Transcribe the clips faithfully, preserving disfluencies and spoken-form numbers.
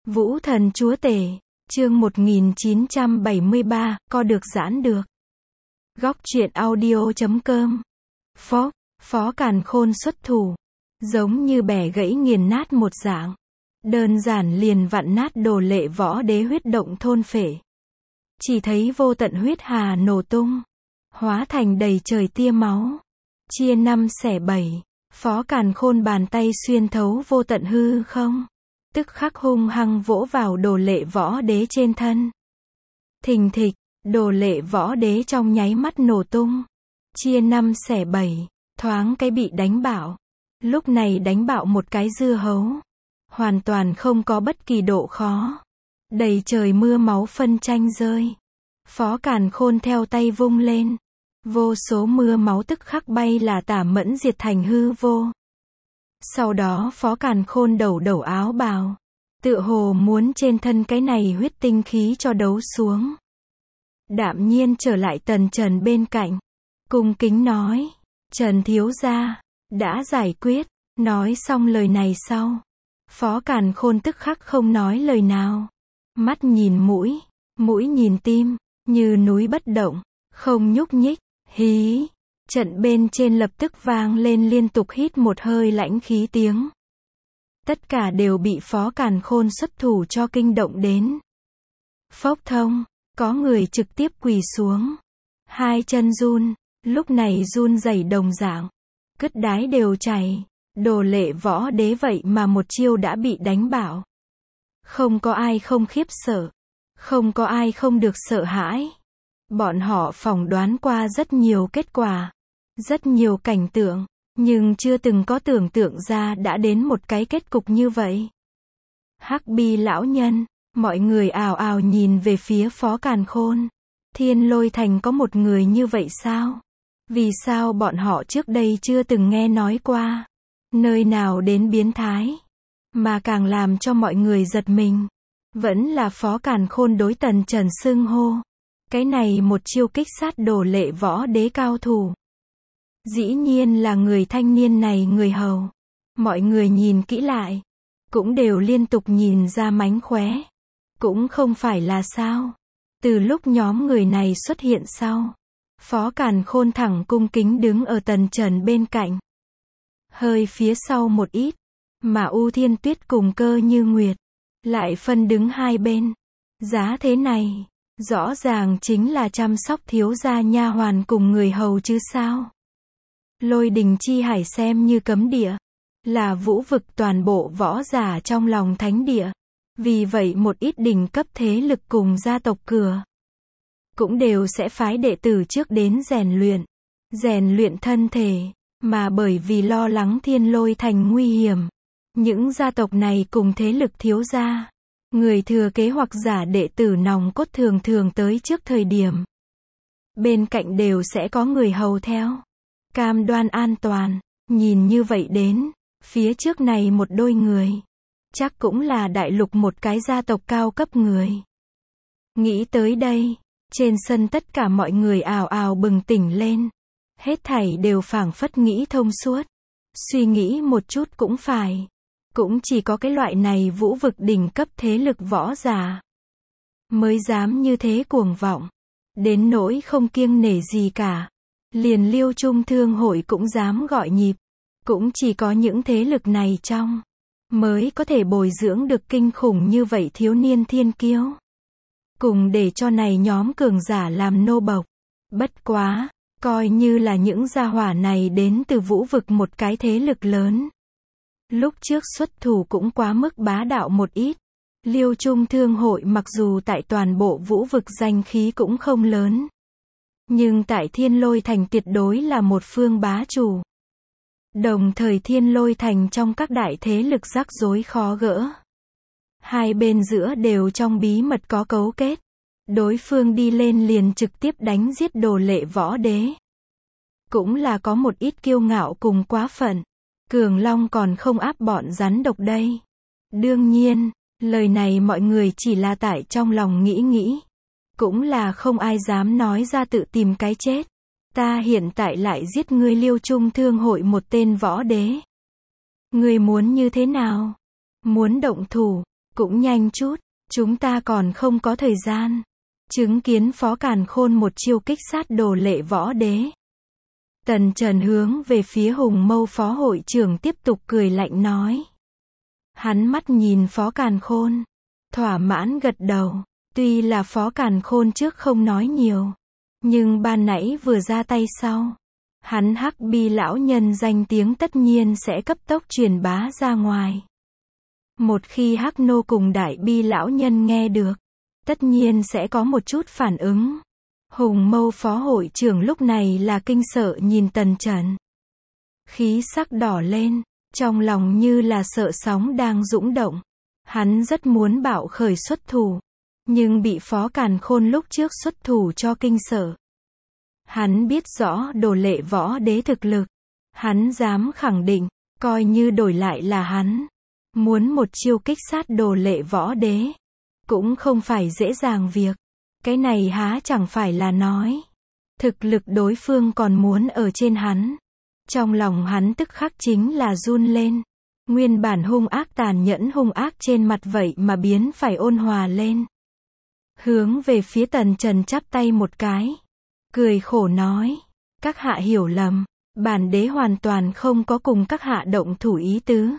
Vũ thần chúa tể, chương một nghìn chín trăm bảy mươi ba, co được giãn được. Góc truyện audio chấm com. Phó, Phó Càn Khôn xuất thủ, giống như bẻ gãy nghiền nát một dạng. Đơn giản liền vặn nát Đồ Lệ Võ Đế huyết động thôn phệ. Chỉ thấy vô tận huyết hà nổ tung, hóa thành đầy trời tia máu, chia năm xẻ bảy. Phó Càn Khôn bàn tay xuyên thấu vô tận hư không, tức khắc hung hăng vỗ vào Đồ Lệ Võ Đế trên thân. Thình thịch, Đồ Lệ Võ Đế trong nháy mắt nổ tung, chia năm xẻ bảy, thoáng cái bị đánh bạo. Lúc này đánh bạo một cái dưa hấu, hoàn toàn không có bất kỳ độ khó. Đầy trời mưa máu phân tranh rơi. Phó Càn Khôn theo tay vung lên, vô số mưa máu tức khắc bay là tả mẫn diệt thành hư vô. Sau đó Phó Càn Khôn đầu đầu áo bào, tựa hồ muốn trên thân cái này huyết tinh khí cho đấu xuống. Đạm nhiên trở lại Tần Trần bên cạnh, cung kính nói, Trần thiếu gia, đã giải quyết. Nói xong lời này sau, Phó Càn Khôn tức khắc không nói lời nào. Mắt nhìn mũi, mũi nhìn tim, như núi bất động, không nhúc nhích. Hí, trận bên trên lập tức vang lên liên tục hít một hơi lãnh khí tiếng. Tất cả đều bị Phó Càn Khôn xuất thủ cho kinh động đến. Phốc thông, có người trực tiếp quỳ xuống, hai chân run, lúc này run rẩy đồng dạng, cứt đái đều chảy. Đồ Lệ Võ Đế vậy mà một chiêu đã bị đánh bạo. Không có ai không khiếp sợ, không có ai không được sợ hãi. Bọn họ phỏng đoán qua rất nhiều kết quả, rất nhiều cảnh tượng, nhưng chưa từng có tưởng tượng ra đã đến một cái kết cục như vậy. Hắc Bi lão nhân, mọi người ào ào nhìn về phía Phó Càn Khôn. Thiên Lôi Thành có một người như vậy sao? Vì sao bọn họ trước đây chưa từng nghe nói qua? Nơi nào đến biến thái? Mà càng làm cho mọi người giật mình, vẫn là Phó Càn Khôn đối Tần Trần xưng hô. Cái này một chiêu kích sát Đồ Lệ Võ Đế cao thủ. Dĩ nhiên là người thanh niên này người hầu. Mọi người nhìn kỹ lại, cũng đều liên tục nhìn ra mánh khóe. Cũng không phải là sao. Từ lúc nhóm người này xuất hiện sau, Phó Càn Khôn thẳng cung kính đứng ở Tần Trần bên cạnh. Hơi phía sau một ít, mà U Thiên Tuyết cùng Cơ Như Nguyệt lại phân đứng hai bên. Giá thế này, rõ ràng chính là chăm sóc thiếu gia nha hoàn cùng người hầu chứ sao. Lôi Đình Chi Hải xem như cấm địa, là vũ vực toàn bộ võ giả trong lòng thánh địa. Vì vậy một ít đỉnh cấp thế lực cùng gia tộc cửa cũng đều sẽ phái đệ tử trước đến rèn luyện, rèn luyện thân thể. Mà bởi vì lo lắng Thiên Lôi Thành nguy hiểm, những gia tộc này cùng thế lực thiếu gia, người thừa kế hoặc giả đệ tử nòng cốt thường thường tới trước thời điểm. Bên cạnh đều sẽ có người hầu theo, cam đoan an toàn. Nhìn như vậy đến, phía trước này một đôi người, chắc cũng là đại lục một cái gia tộc cao cấp người. Nghĩ tới đây, trên sân tất cả mọi người ào ào bừng tỉnh lên. Hết thảy đều phảng phất nghĩ thông suốt. Suy nghĩ một chút cũng phải. Cũng chỉ có cái loại này vũ vực đỉnh cấp thế lực võ giả mới dám như thế cuồng vọng. Đến nỗi không kiêng nể gì cả. Liền Liêu Trung Thương hội cũng dám gọi nhịp. Cũng chỉ có những thế lực này trong mới có thể bồi dưỡng được kinh khủng như vậy thiếu niên thiên kiêu. Cùng để cho này nhóm cường giả làm nô bộc. Bất quá, coi như là những gia hỏa này đến từ vũ vực một cái thế lực lớn. Lúc trước xuất thủ cũng quá mức bá đạo một ít. Liêu Trung Thương hội mặc dù tại toàn bộ vũ vực danh khí cũng không lớn, nhưng tại Thiên Lôi Thành tuyệt đối là một phương bá chủ. Đồng thời Thiên Lôi Thành trong các đại thế lực rắc rối khó gỡ. Hai bên giữa đều trong bí mật có cấu kết. Đối phương đi lên liền trực tiếp đánh giết Đồ Lệ Võ Đế. Cũng là có một ít kiêu ngạo cùng quá phận. Cường Long còn không áp bọn rắn độc đây. Đương nhiên, lời này mọi người chỉ là tại trong lòng nghĩ nghĩ. Cũng là không ai dám nói ra tự tìm cái chết. Ta hiện tại lại giết ngươi Liêu Trung Thương hội một tên võ đế. Ngươi muốn như thế nào? Muốn động thủ, Cũng nhanh chút, chúng ta còn không có thời gian. Chứng kiến Phó Càn Khôn một chiêu kích sát Đồ Lệ Võ Đế. Tần Trần hướng về phía Hùng Mâu Phó hội trưởng tiếp tục cười lạnh nói. Hắn mắt nhìn Phó Càn Khôn, thỏa mãn gật đầu. Tuy là Phó Càn Khôn trước không nói nhiều, nhưng ban nãy vừa ra tay sau, hắn Hắc Bi lão nhân danh tiếng tất nhiên sẽ cấp tốc truyền bá ra ngoài. Một khi Hắc Nô cùng Đại Bi lão nhân nghe được, tất nhiên sẽ có một chút phản ứng. Hùng Mâu Phó hội trưởng lúc này là kinh sợ nhìn Tần Trần. Khí sắc đỏ lên, trong lòng như là sợ sóng đang dũng động. Hắn rất muốn bạo khởi xuất thủ, nhưng bị Phó Càn Khôn lúc trước xuất thủ cho kinh sợ. Hắn biết rõ Đồ Lệ Võ Đế thực lực. Hắn dám khẳng định, coi như đổi lại là hắn, muốn một chiêu kích sát Đồ Lệ Võ Đế, cũng không phải dễ dàng việc. Cái này há chẳng phải là nói, thực lực đối phương còn muốn ở trên hắn. Trong lòng hắn tức khắc chính là run lên. Nguyên bản hung ác tàn nhẫn hung ác trên mặt vậy mà biến phải ôn hòa lên. Hướng về phía Tần Trần chắp tay một cái, cười khổ nói, các hạ hiểu lầm, bản đế hoàn toàn không có cùng các hạ động thủ ý tứ.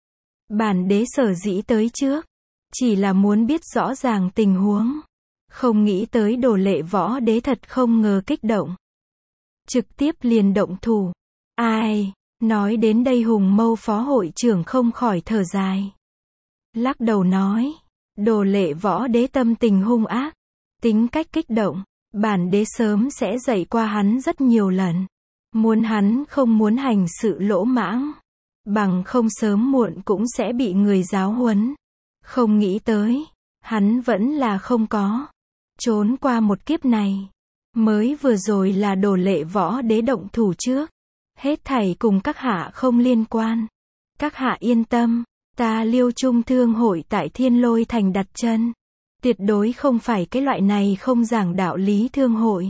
Bản đế sở dĩ tới trước, chỉ là muốn biết rõ ràng tình huống, không nghĩ tới Đồ Lệ Võ Đế thật không ngờ kích động, trực tiếp liền động thủ. Ai, nói đến đây Hùng Mâu Phó hội trưởng không khỏi thở dài, lắc đầu nói, Đồ Lệ Võ Đế tâm tình hung ác, tính cách kích động, bản đế sớm sẽ dạy qua hắn rất nhiều lần, muốn hắn không muốn hành sự lỗ mãng, bằng không sớm muộn cũng sẽ bị người giáo huấn. Không nghĩ tới, hắn vẫn là không có trốn qua một kiếp này. Mới vừa rồi là Đồ Lệ Võ Đế động thủ trước, hết thảy cùng các hạ không liên quan. Các hạ yên tâm, ta Liêu Trung Thương hội tại Thiên Lôi Thành đặt chân, tuyệt đối không phải cái loại này không giảng đạo lý thương hội.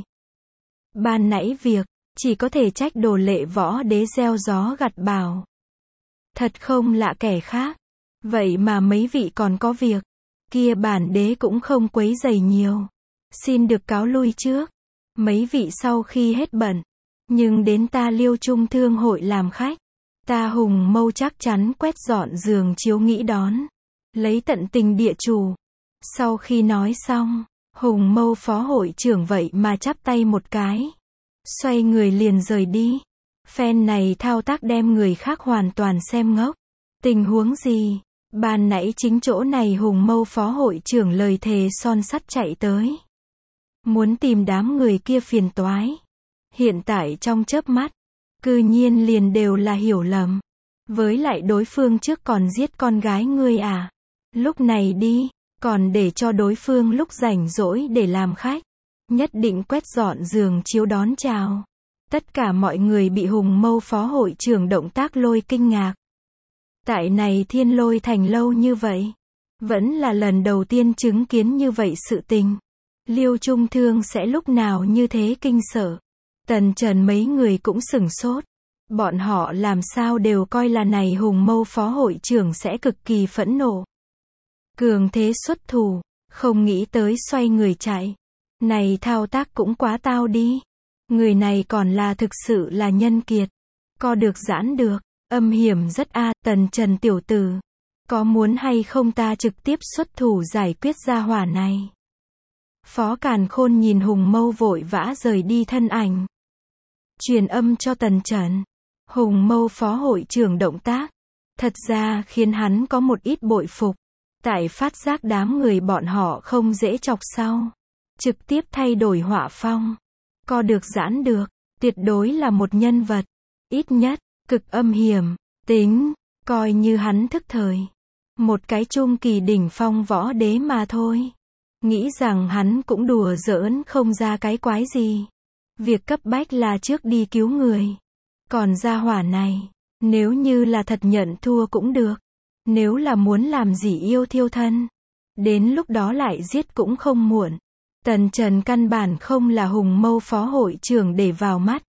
Ban nãy việc, chỉ có thể trách Đồ Lệ Võ Đế gieo gió gặt bão. Thật không lạ kẻ khác, vậy mà mấy vị còn có việc, kia bản đế cũng không quấy rầy nhiều. Xin được cáo lui trước, mấy vị sau khi hết bận, nhưng đến ta Liêu Trung Thương hội làm khách, ta Hùng Mâu chắc chắn quét dọn giường chiếu nghĩ đón, lấy tận tình địa chủ. Sau khi nói xong, Hùng Mâu Phó hội trưởng vậy mà chắp tay một cái, xoay người liền rời đi. Phen này thao tác đem người khác hoàn toàn xem ngốc. Tình huống gì? Ban nãy chính chỗ này Hùng Mâu Phó hội trưởng lời thề son sắt chạy tới, muốn tìm đám người kia phiền toái. Hiện tại trong chớp mắt, cư nhiên liền đều là hiểu lầm. Với lại đối phương trước còn giết con gái ngươi à? Lúc này đi, còn để cho đối phương lúc rảnh rỗi để làm khách, nhất định quét dọn giường chiếu đón chào. Tất cả mọi người bị Hùng Mâu Phó hội trưởng động tác lôi kinh ngạc. Tại này Thiên Lôi Thành lâu như vậy, vẫn là lần đầu tiên chứng kiến như vậy sự tình. Liêu Trung Thương sẽ lúc nào như thế kinh sợ. Tần Trần mấy người cũng sửng sốt. Bọn họ làm sao đều coi là này Hùng Mâu Phó hội trưởng sẽ cực kỳ phẫn nộ, cường thế xuất thủ, không nghĩ tới xoay người chạy. Này thao tác cũng quá tao đi. Người này còn là thực sự là nhân kiệt, co được giãn được, âm hiểm rất a. Tần Trần tiểu tử, có muốn hay không ta trực tiếp xuất thủ giải quyết gia hỏa này? Phó Càn Khôn nhìn Hùng Mâu vội vã rời đi thân ảnh, truyền âm cho Tần Trần. Hùng Mâu Phó hội trưởng động tác, thật ra khiến hắn có một ít bội phục. Tại phát giác đám người bọn họ không dễ chọc sau, trực tiếp thay đổi họa phong, co được giãn được, tuyệt đối là một nhân vật, ít nhất, cực âm hiểm, tính, coi như hắn thức thời. Một cái trung kỳ đỉnh phong võ đế mà thôi. Nghĩ rằng hắn cũng đùa giỡn không ra cái quái gì. Việc cấp bách là trước đi cứu người. Còn gia hỏa này, nếu như là thật nhận thua cũng được. Nếu là muốn làm gì yêu thiêu thân, đến lúc đó lại giết cũng không muộn. Tần Trần căn bản không là Hùng Mâu Phó hội trưởng để vào mắt.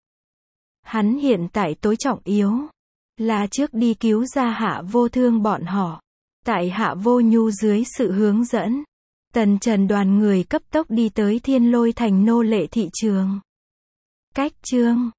Hắn hiện tại tối trọng yếu là trước đi cứu gia Hạ Vô Thương bọn họ. Tại Hạ Vô Nhu dưới sự hướng dẫn, Tần Trần đoàn người cấp tốc đi tới Thiên Lôi Thành nô lệ thị trường. Cách chương